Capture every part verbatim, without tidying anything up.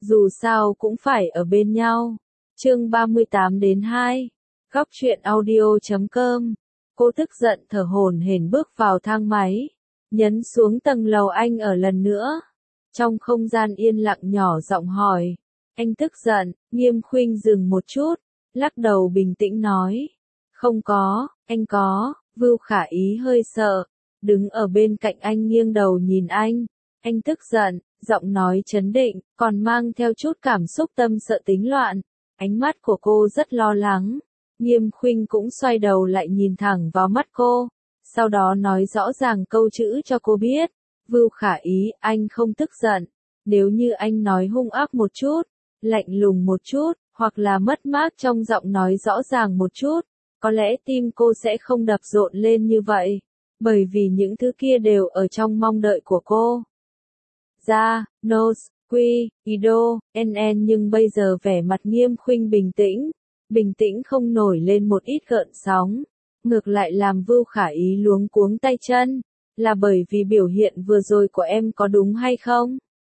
Dù sao cũng phải ở bên nhau. Chương ba mươi tám đến hai. Góc truyện audio chấm com. Cô tức giận thở hổn hển bước vào thang máy, nhấn xuống tầng lầu anh ở lần nữa. Trong không gian yên lặng nhỏ giọng hỏi, anh tức giận? Nghiêm Khuynh dừng một chút, lắc đầu bình tĩnh nói, không có, anh có. Vưu Khả Ý hơi sợ, đứng ở bên cạnh anh nghiêng đầu nhìn anh. Anh tức giận, giọng nói trấn định, còn mang theo chút cảm xúc tâm sợ tính loạn. Ánh mắt của cô rất lo lắng. Nghiêm Khuynh cũng xoay đầu lại nhìn thẳng vào mắt cô, sau đó nói rõ ràng câu chữ cho cô biết. Vưu Khả Ý, anh không tức giận. Nếu như anh nói hung ác một chút, lạnh lùng một chút, hoặc là mất mát trong giọng nói rõ ràng một chút, có lẽ tim cô sẽ không đập rộn lên như vậy, bởi vì những thứ kia đều ở trong mong đợi của cô. Ra, Nose, Quy, Ido, en en nhưng bây giờ vẻ mặt Nghiêm Khuynh bình tĩnh, bình tĩnh không nổi lên một ít gợn sóng, ngược lại làm Vưu Khả Ý luống cuống tay chân, là bởi vì biểu hiện vừa rồi của em có đúng hay không?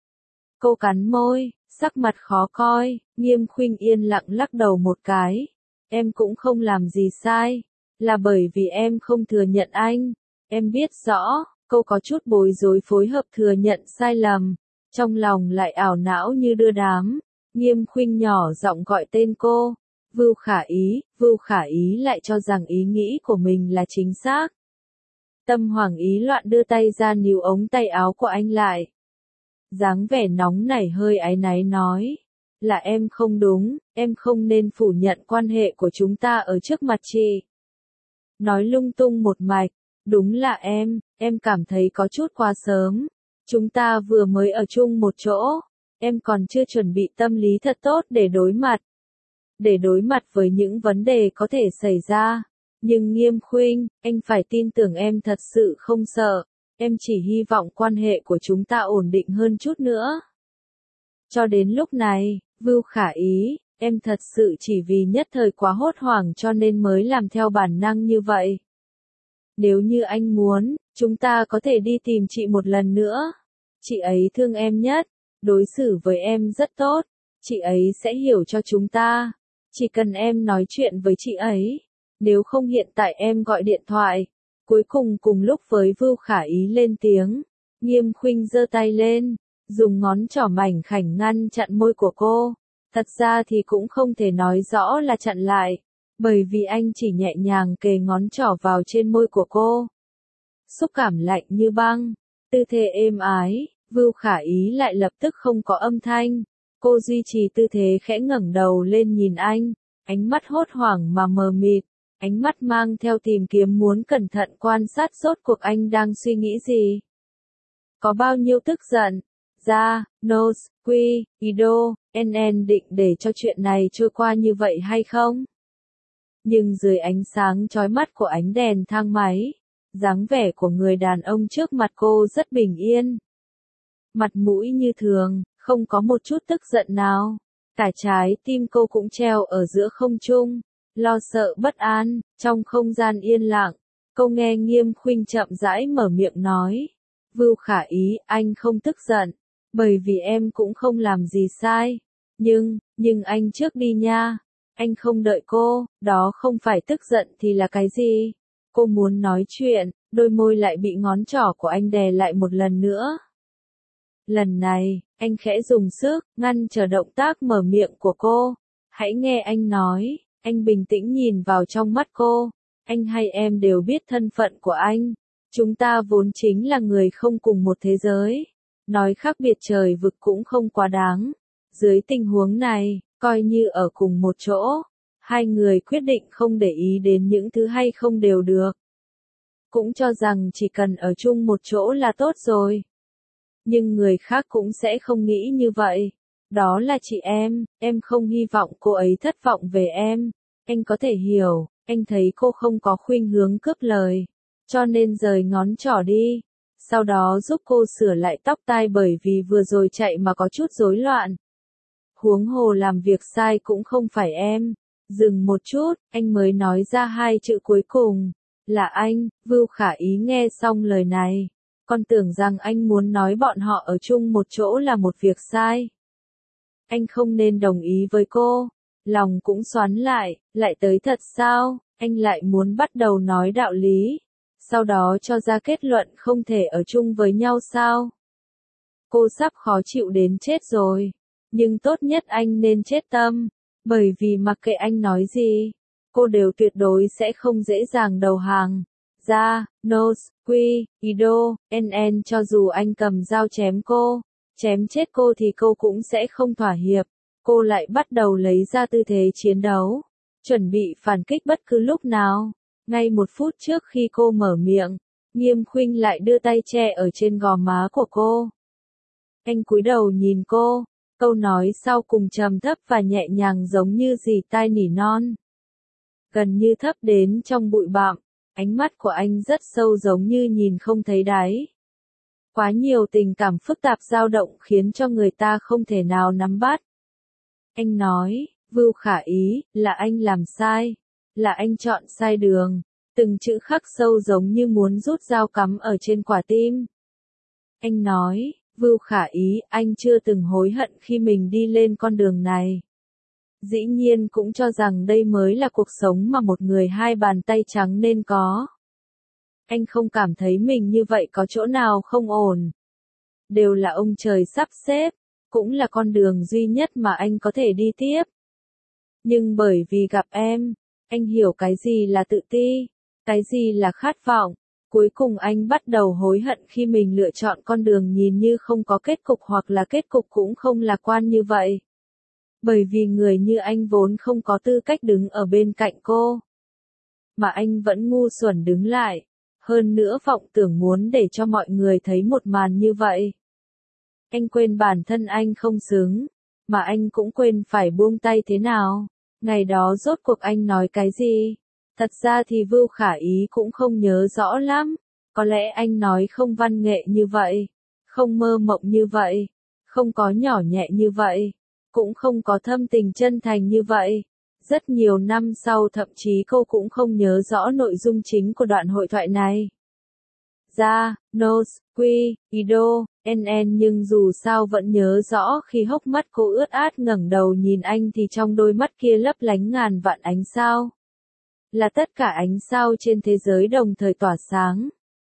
Cô cắn môi, sắc mặt khó coi. Nghiêm Khuynh yên lặng lắc đầu một cái. Em cũng không làm gì sai, là bởi vì em không thừa nhận anh. Em biết rõ. Cô có chút bối rối phối hợp thừa nhận sai lầm, trong lòng lại ảo não như đưa đám. Nghiêm Khuynh nhỏ giọng gọi tên cô, Vưu Khả Ý. Vưu Khả Ý lại cho rằng ý nghĩ của mình là chính xác. Tâm hoảng ý loạn đưa tay ra níu ống tay áo của anh lại. Dáng vẻ nóng nảy hơi áy náy nói, là em không đúng, em không nên phủ nhận quan hệ của chúng ta ở trước mặt chị. Nói lung tung một mạch, đúng là em, em cảm thấy có chút quá sớm. Chúng ta vừa mới ở chung một chỗ, em còn chưa chuẩn bị tâm lý thật tốt để đối mặt. Để đối mặt với những vấn đề có thể xảy ra. Nhưng Nghiêm Khuynh, anh phải tin tưởng em thật sự không sợ. Em chỉ hy vọng quan hệ của chúng ta ổn định hơn chút nữa. Cho đến lúc này, Vưu Khả Ý, em thật sự chỉ vì nhất thời quá hốt hoảng cho nên mới làm theo bản năng như vậy. Nếu như anh muốn, chúng ta có thể đi tìm chị một lần nữa. Chị ấy thương em nhất, đối xử với em rất tốt, chị ấy sẽ hiểu cho chúng ta. Chỉ cần em nói chuyện với chị ấy. Nếu không hiện tại em gọi điện thoại. Cuối cùng cùng lúc với Vưu Khả Ý lên tiếng, Nghiêm Khuynh giơ tay lên, dùng ngón trỏ mảnh khảnh ngăn chặn môi của cô. Thật ra thì cũng không thể nói rõ là chặn lại, bởi vì anh chỉ nhẹ nhàng kề ngón trỏ vào trên môi của cô. Xúc cảm lạnh như băng, tư thế êm ái, Vưu Khả Ý lại lập tức không có âm thanh. Cô duy trì tư thế khẽ ngẩng đầu lên nhìn anh, ánh mắt hốt hoảng mà mờ mịt. Ánh mắt mang theo tìm kiếm muốn cẩn thận quan sát rốt cuộc anh đang suy nghĩ gì. Có bao nhiêu tức giận. Ra, Nose, Quy, Ido, en en định để cho chuyện này trôi qua như vậy hay không? Nhưng dưới ánh sáng chói mắt của ánh đèn thang máy, dáng vẻ của người đàn ông trước mặt cô rất bình yên. Mặt mũi như thường, không có một chút tức giận nào. Cả trái tim cô cũng treo ở giữa không trung. Lo sợ bất an, trong không gian yên lặng, cô nghe Nghiêm Khuynh chậm rãi mở miệng nói. Vưu Khả Ý, anh không tức giận, bởi vì em cũng không làm gì sai. Nhưng, nhưng anh trước đi nha. Anh không đợi cô, đó không phải tức giận thì là cái gì? Cô muốn nói chuyện, đôi môi lại bị ngón trỏ của anh đè lại một lần nữa. Lần này, anh khẽ dùng sức, ngăn trở động tác mở miệng của cô. Hãy nghe anh nói. Anh bình tĩnh nhìn vào trong mắt cô. Anh hay em đều biết thân phận của anh. Chúng ta vốn chính là người không cùng một thế giới. Nói khác biệt trời vực cũng không quá đáng. Dưới tình huống này, coi như ở cùng một chỗ. Hai người quyết định không để ý đến những thứ hay không đều được. Cũng cho rằng chỉ cần ở chung một chỗ là tốt rồi. Nhưng người khác cũng sẽ không nghĩ như vậy. Đó là chị em, em không hy vọng cô ấy thất vọng về em. Anh có thể hiểu, anh thấy cô không có khuynh hướng cướp lời. Cho nên rời ngón trỏ đi. Sau đó giúp cô sửa lại tóc tai bởi vì vừa rồi chạy mà có chút rối loạn. Huống hồ làm việc sai cũng không phải em. Dừng một chút, anh mới nói ra hai chữ cuối cùng. Là anh. Vưu Khả Ý nghe xong lời này. Con tưởng rằng anh muốn nói bọn họ ở chung một chỗ là một việc sai. anh không nên đồng ý với cô. Lòng cũng xoắn lại, lại tới thật sao, anh lại muốn bắt đầu nói đạo lý. Sau đó cho ra kết luận không thể ở chung với nhau sao. Cô sắp khó chịu đến chết rồi. Nhưng tốt nhất anh nên chết tâm. Bởi vì mặc kệ anh nói gì, cô đều tuyệt đối sẽ không dễ dàng đầu hàng. Ra, Nos, Quy, Ido, en en cho dù anh cầm dao chém cô, chém chết cô thì cô cũng sẽ không thỏa hiệp. Cô lại bắt đầu lấy ra tư thế chiến đấu, chuẩn bị phản kích bất cứ lúc nào. Ngay một phút trước khi cô mở miệng, Nghiêm Khuynh lại đưa tay che ở trên gò má của cô. Anh cúi đầu nhìn cô, câu nói sau cùng trầm thấp và nhẹ nhàng giống như rỉ tai nỉ non. Gần như thấp đến trong bụi bặm, ánh mắt của anh rất sâu giống như nhìn không thấy đáy. Quá nhiều tình cảm phức tạp dao động khiến cho người ta không thể nào nắm bắt. Anh nói, Vưu Khả Ý, là anh làm sai, là anh chọn sai đường, từng chữ khắc sâu giống như muốn rút dao cắm ở trên quả tim. Anh nói, Vưu Khả Ý, anh chưa từng hối hận khi mình đi lên con đường này. Dĩ nhiên cũng cho rằng đây mới là cuộc sống mà một người hai bàn tay trắng nên có. Anh không cảm thấy mình như vậy có chỗ nào không ổn. Đều là ông trời sắp xếp, cũng là con đường duy nhất mà anh có thể đi tiếp. Nhưng bởi vì gặp em, anh hiểu cái gì là tự ti, cái gì là khát vọng. Cuối cùng anh bắt đầu hối hận khi mình lựa chọn con đường nhìn như không có kết cục hoặc là kết cục cũng không lạc quan như vậy. Bởi vì người như anh vốn không có tư cách đứng ở bên cạnh cô. Mà anh vẫn ngu xuẩn đứng lại. Hơn nữa vọng tưởng muốn để cho mọi người thấy một màn như vậy. Anh quên bản thân anh không xứng. Mà anh cũng quên phải buông tay thế nào. Ngày đó rốt cuộc anh nói cái gì? Thật ra thì Vưu Khả Ý cũng không nhớ rõ lắm. Có lẽ anh nói không văn nghệ như vậy. Không mơ mộng như vậy. Không có nhỏ nhẹ như vậy. Cũng không có thâm tình chân thành như vậy. Rất nhiều năm sau thậm chí cô cũng không nhớ rõ nội dung chính của đoạn hội thoại này. Ra, Nos, Quy, Ido, en en nhưng dù sao vẫn nhớ rõ khi hốc mắt cô ướt át ngẩng đầu nhìn anh thì trong đôi mắt kia lấp lánh ngàn vạn ánh sao. Là tất cả ánh sao trên thế giới đồng thời tỏa sáng.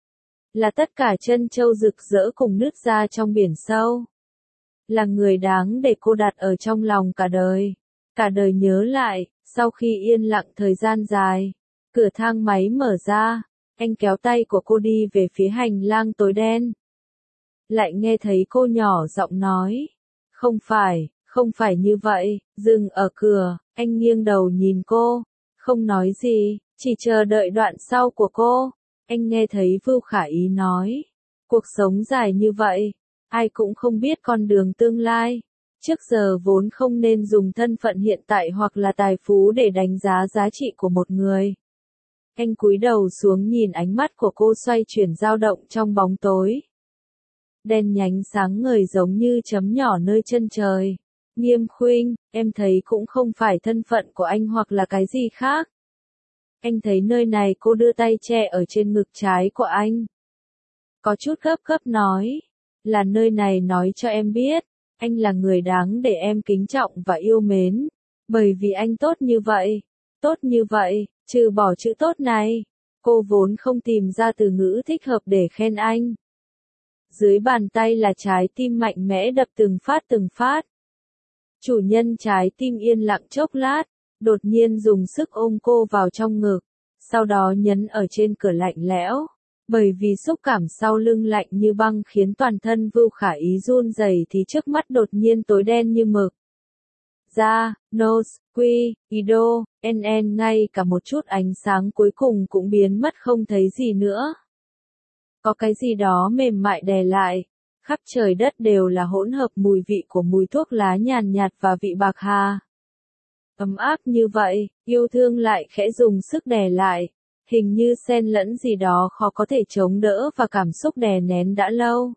Là tất cả chân châu rực rỡ cùng nứt ra trong biển sâu. Là người đáng để cô đặt ở trong lòng cả đời. Cả đời nhớ lại, sau khi yên lặng thời gian dài, cửa thang máy mở ra, anh kéo tay của cô đi về phía hành lang tối đen. Lại nghe thấy cô nhỏ giọng nói, không phải, không phải như vậy, dừng ở cửa, anh nghiêng đầu nhìn cô, không nói gì, chỉ chờ đợi đoạn sau của cô. Anh nghe thấy Vưu Khả Ý nói, cuộc sống dài như vậy, ai cũng không biết con đường tương lai. Trước giờ vốn không nên dùng thân phận hiện tại hoặc là tài phú để đánh giá giá trị của một người. Anh cúi đầu xuống nhìn ánh mắt của cô xoay chuyển dao động trong bóng tối. Đen nhánh sáng ngời giống như chấm nhỏ nơi chân trời. Nghiêm Khuynh, em thấy cũng không phải thân phận của anh hoặc là cái gì khác. Anh thấy nơi này. Cô đưa tay che ở trên ngực trái của anh. Có chút gấp gấp nói. Là nơi này nói cho em biết. Anh là người đáng để em kính trọng và yêu mến. Bởi vì anh tốt như vậy. Tốt như vậy, trừ bỏ chữ tốt này. Cô vốn không tìm ra từ ngữ thích hợp để khen anh. Dưới bàn tay là trái tim mạnh mẽ đập từng phát từng phát. Chủ nhân trái tim yên lặng chốc lát, đột nhiên dùng sức ôm cô vào trong ngực. Sau đó nhấn ở trên cửa lạnh lẽo. Bởi vì xúc cảm sau lưng lạnh như băng khiến toàn thân Vưu Khả Ý run rẩy thì trước mắt đột nhiên tối đen như mực. Ra, Nos, Quy, Ido, en en ngay cả một chút ánh sáng cuối cùng cũng biến mất không thấy gì nữa. Có cái gì đó mềm mại đè lại, khắp trời đất đều là hỗn hợp mùi vị của mùi thuốc lá nhàn nhạt và vị bạc hà. Ấm áp như vậy, yêu thương lại khẽ dùng sức đè lại. Hình như xen lẫn gì đó khó có thể chống đỡ và cảm xúc đè nén đã lâu.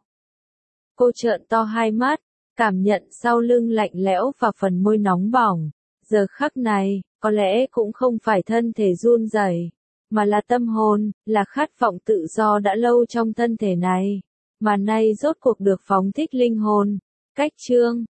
Cô trợn to hai mắt, cảm nhận sau lưng lạnh lẽo và phần môi nóng bỏng. Giờ khắc này, có lẽ cũng không phải thân thể run rẩy, mà là tâm hồn, là khát vọng tự do đã lâu trong thân thể này, mà nay rốt cuộc được phóng thích linh hồn. Cách chương